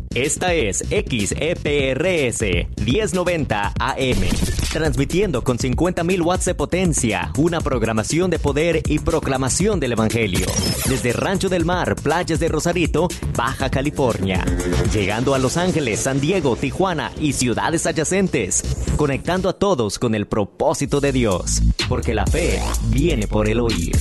Esta es XEPRS 1090 AM, transmitiendo con 50.000 watts de potencia, una programación de poder y proclamación del Evangelio. Desde Rancho del Mar, playas de Rosarito, Baja California. Llegando a Los Ángeles, San Diego, Tijuana y ciudades adyacentes. Conectando a todos con el propósito de Dios. Porque la fe viene por el oír.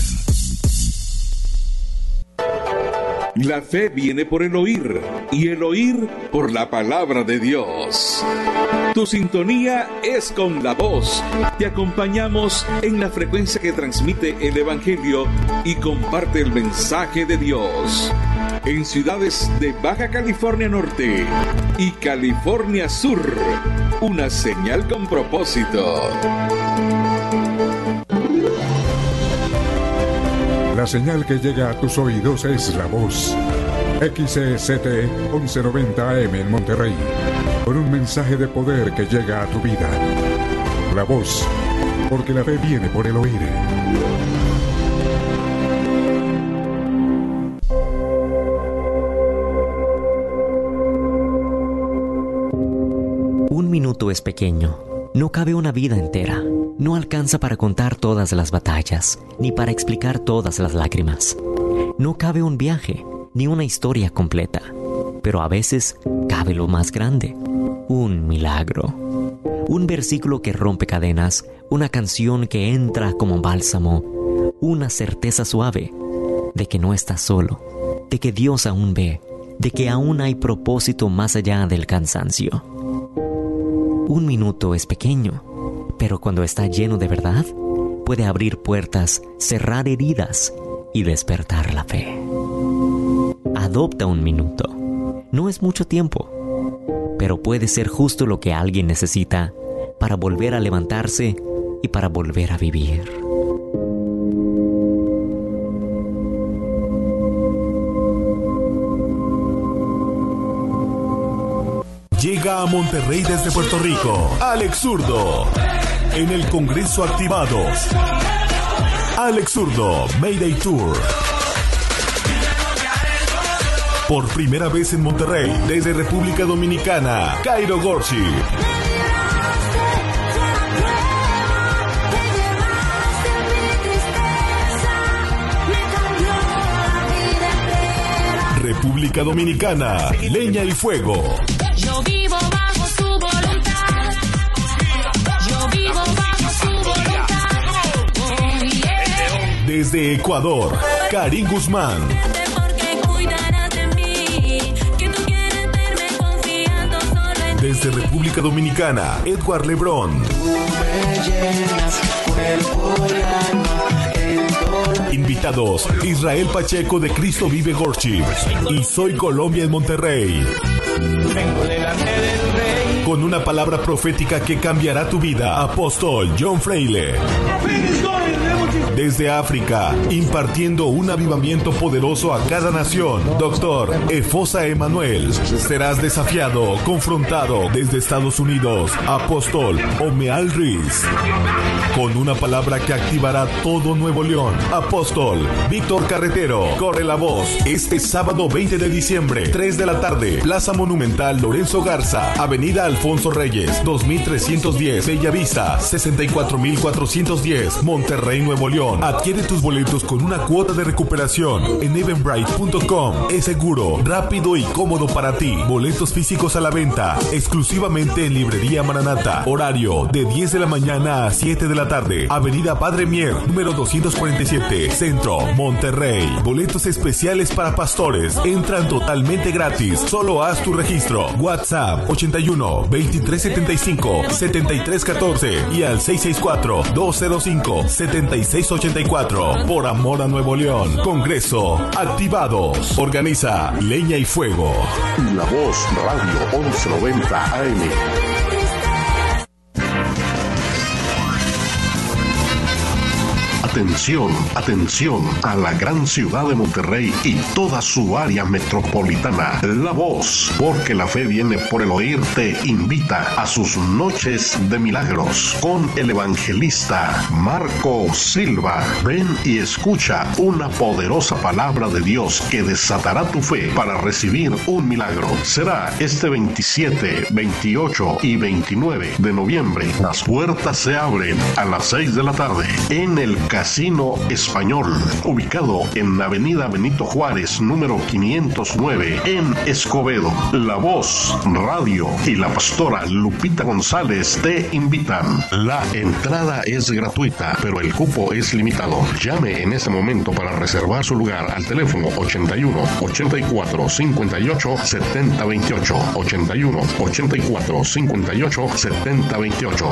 La fe viene por el oír, y el oír por la palabra de Dios. Tu sintonía es con La Voz. Te acompañamos en la frecuencia que transmite el Evangelio y comparte el mensaje de Dios. En ciudades de Baja California Norte y California Sur, una señal con propósito. La señal que llega a tus oídos es La Voz. XCT 1190 AM en Monterrey. Con un mensaje de poder que llega a tu vida. La Voz, porque la fe viene por el oír. Un minuto es pequeño. No cabe una vida entera. No alcanza para contar todas las batallas, ni para explicar todas las lágrimas. No cabe un viaje, ni una historia completa. Pero a veces cabe lo más grande, un milagro. Un versículo que rompe cadenas, una canción que entra como bálsamo, una certeza suave de que no estás solo, de que Dios aún ve, de que aún hay propósito más allá del cansancio. Un minuto es pequeño, pero cuando está lleno de verdad, puede abrir puertas, cerrar heridas y despertar la fe. Adopta un minuto. No es mucho tiempo, pero puede ser justo lo que alguien necesita para volver a levantarse y para volver a vivir. Llega a Monterrey desde Puerto Rico, Alex Zurdo, en el Congreso Activados. Alex Zurdo, Mayday Tour. Por primera vez en Monterrey, desde República Dominicana, Cairo Gorsi. República Dominicana, Leña y Fuego. Yo vivo bajo su voluntad. Yo vivo bajo su voluntad. Oh, yeah. Desde Ecuador, Karim Guzmán. Desde República Dominicana, Edward Lebrón. Invitados, Israel Pacheco de Cristo Vive Gorchi y Soy Colombia en Monterrey. Con una palabra profética que cambiará tu vida, Apóstol John Fraile. Desde África, impartiendo un avivamiento poderoso a cada nación, Dr. Efosa Emanuel. Serás desafiado, confrontado desde Estados Unidos, Apóstol Omeal Ruiz. Con una palabra que activará todo Nuevo León, Apóstol Víctor Carretero. Corre la voz, este sábado 20 de diciembre, 3 de la tarde, Plaza Monumental Lorenzo Garza, Avenida Alfonso Reyes, 2310, Bellavista, 64410, Monterrey, Nuevo León. Adquiere tus boletos con una cuota de recuperación en eventbrite.com. Es seguro, rápido y cómodo para ti. Boletos físicos a la venta, exclusivamente en Librería Maranata. Horario de 10 de la mañana a 7 de la tarde. Avenida Padre Mier, número 247, Centro, Monterrey. Boletos especiales para pastores. Entran totalmente gratis. Solo haz tu registro. WhatsApp 81 2375 7314 y al 664 205 7684. Por amor a Nuevo León. Congreso Activados. Organiza Leña y Fuego. La Voz Radio 1190 AM. Atención, atención a la gran ciudad de Monterrey y toda su área metropolitana. La Voz, porque la fe viene por el oír, te invita a sus noches de milagros con el evangelista Marco Silva. Ven y escucha una poderosa palabra de Dios que desatará tu fe para recibir un milagro. Será este 27, 28 y 29 de noviembre. Las puertas se abren a las 6 de la tarde en el Casino Español, ubicado en Avenida Benito Juárez, número 509, en Escobedo. La Voz Radio y la pastora Lupita González te invitan. La entrada es gratuita, pero el cupo es limitado. Llame en este momento para reservar su lugar al teléfono 81 84 58 70 28. 81 84 58 70 28.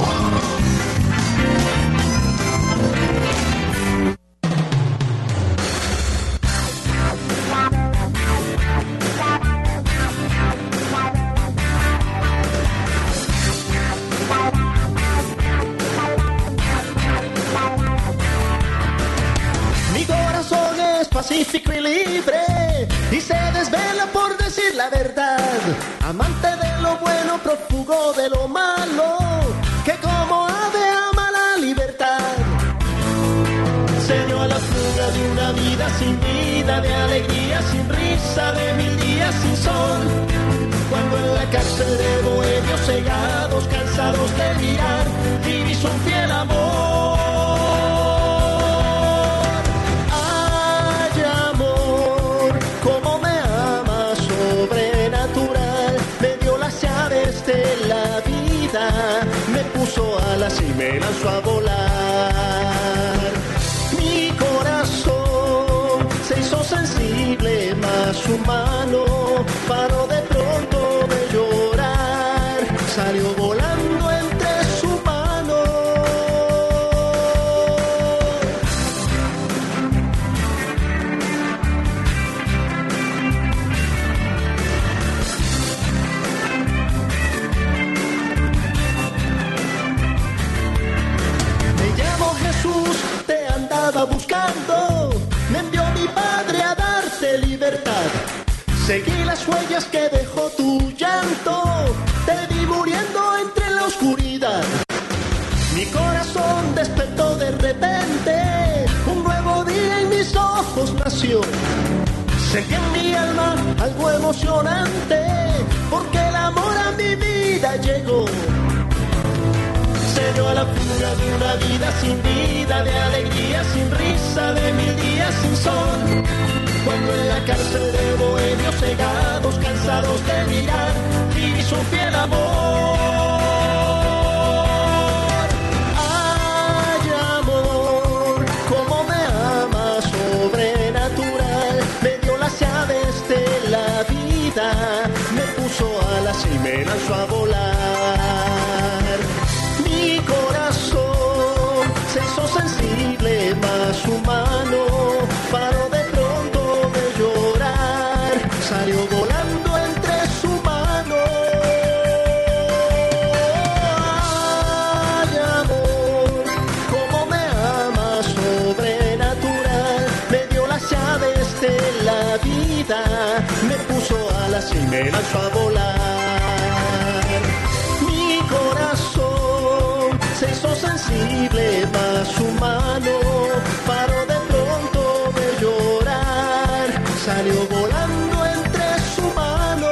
Pacífico y libre, y se desvela por decir la verdad, amante de lo bueno, prófugo de lo malo, que como ave ama la libertad. Se dio a la fuga de una vida sin vida, de alegría sin risa, de 1000 días sin sol, cuando en la cárcel de bohemios cegados, cansados de mirar, divisó un fiel amor. De la vida me puso alas y me lanzó a volar. Mi corazón se hizo sensible, más humano, paró de pronto de llorar, salió volando entre su mano. Buscando, me envió mi padre a darte libertad. Seguí las huellas que dejó tu llanto, te vi muriendo entre la oscuridad. Mi corazón despertó de repente, un nuevo día en mis ojos nació. Sentí en mi alma algo emocionante, porque el amor a mi vida llegó. Se dio a la fuga de una vida sin vida, de alegría sin risa, de 1000 días sin sol, cuando en la cárcel de bohemios cegados, cansados de mirar, divisó un fiel amor. Ay, amor, cómo me amas, sobrenatural, me dio las llaves de la vida, me puso alas y me lanzó a volar. Mi corazón se hizo sensible, más humano, paró de pronto de llorar, salió volando entre su mano. Ay, amor, cómo me amas, sobrenatural, me dio las llaves de la vida, me puso alas y me lanzó a volar. Mi corazón se hizo sensible, más humano, paró de pronto de llorar, salió volando entre su mano.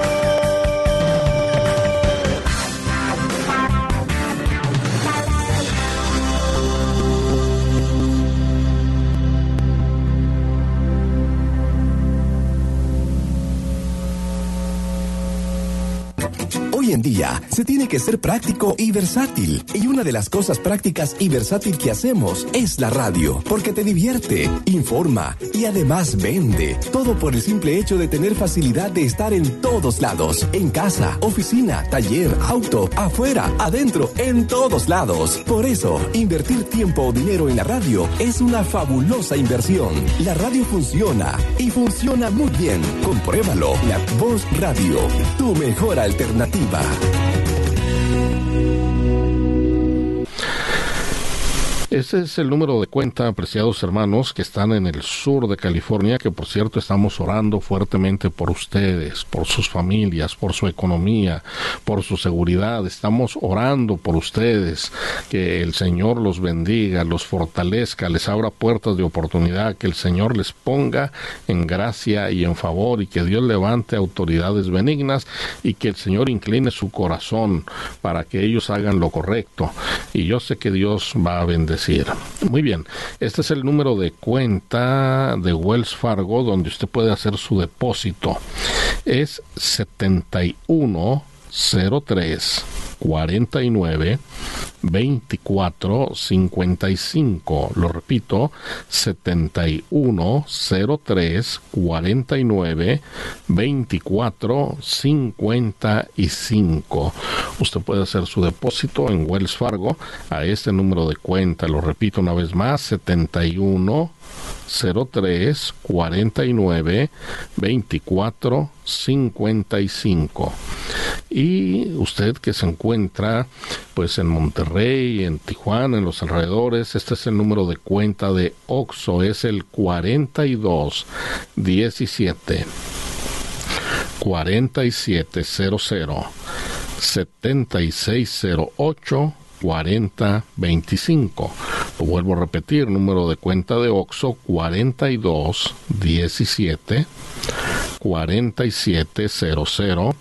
Hoy en día se tiene que ser práctico y versátil. Y una de las cosas prácticas y versátil que hacemos es la radio, porque te divierte, informa y además vende. Todo por el simple hecho de tener facilidad de estar en todos lados. En casa, oficina, taller, auto, afuera, adentro, en todos lados. Por eso, invertir tiempo o dinero en la radio es una fabulosa inversión. La radio funciona y funciona muy bien. Compruébalo. La Voz Radio, tu mejor alternativa. Este es el número de cuenta, apreciados hermanos, que están en el sur de California, que por cierto estamos orando fuertemente por ustedes, por sus familias, por su economía, por su seguridad. Estamos orando por ustedes, que el Señor los bendiga, los fortalezca, les abra puertas de oportunidad, que el Señor les ponga en gracia y en favor, y que Dios levante autoridades benignas, y que el Señor incline su corazón para que ellos hagan lo correcto. Y yo sé que Dios va a bendecir. Muy bien, este es el número de cuenta de Wells Fargo donde usted puede hacer su depósito. Es 7103 49 24 55. Lo repito, 7103 49 24 55. Usted puede hacer su depósito en Wells Fargo a este número de cuenta. Lo repito una vez más, 7103 49 24 55. Y usted que se encuentra pues en Monterrey, en Tijuana, en los alrededores, este es el número de cuenta de OXXO, es el 4217 4700 7608 4025. Lo vuelvo a repetir, número de cuenta de OXXO 4217 4700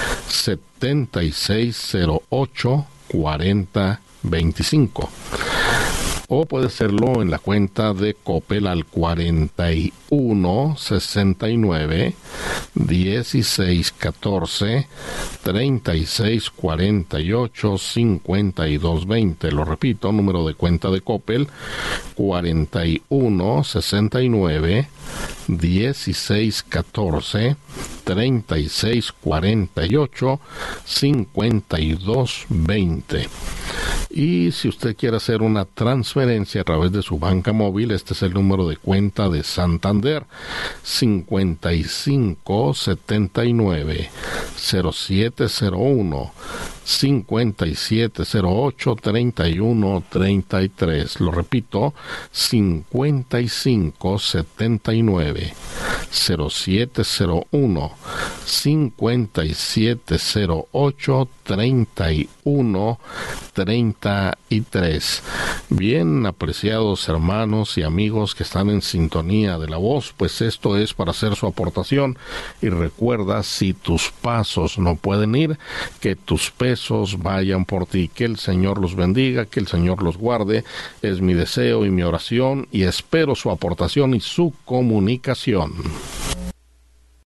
7608 4025. O puede hacerlo en la cuenta de Coppel al 41 69 16 14 36 48 52 20. Lo repito, número de cuenta de Coppel 41 69 16 14 36 48 52 20. Y si usted quiere hacer una transferencia a través de su banca móvil, este es el número de cuenta de Santander, 55 79 0701 5708 31 33. Lo repito, 55 79 0701 5708 31 33. Bien, apreciados hermanos y amigos que están en sintonía de la voz, pues esto es para hacer su aportación. Y recuerda, si tus pasos no pueden ir, que tus pesos vayan por ti. Que el Señor los bendiga, que el Señor los guarde. Es mi deseo y mi oración, y espero su aportación y su comunicación.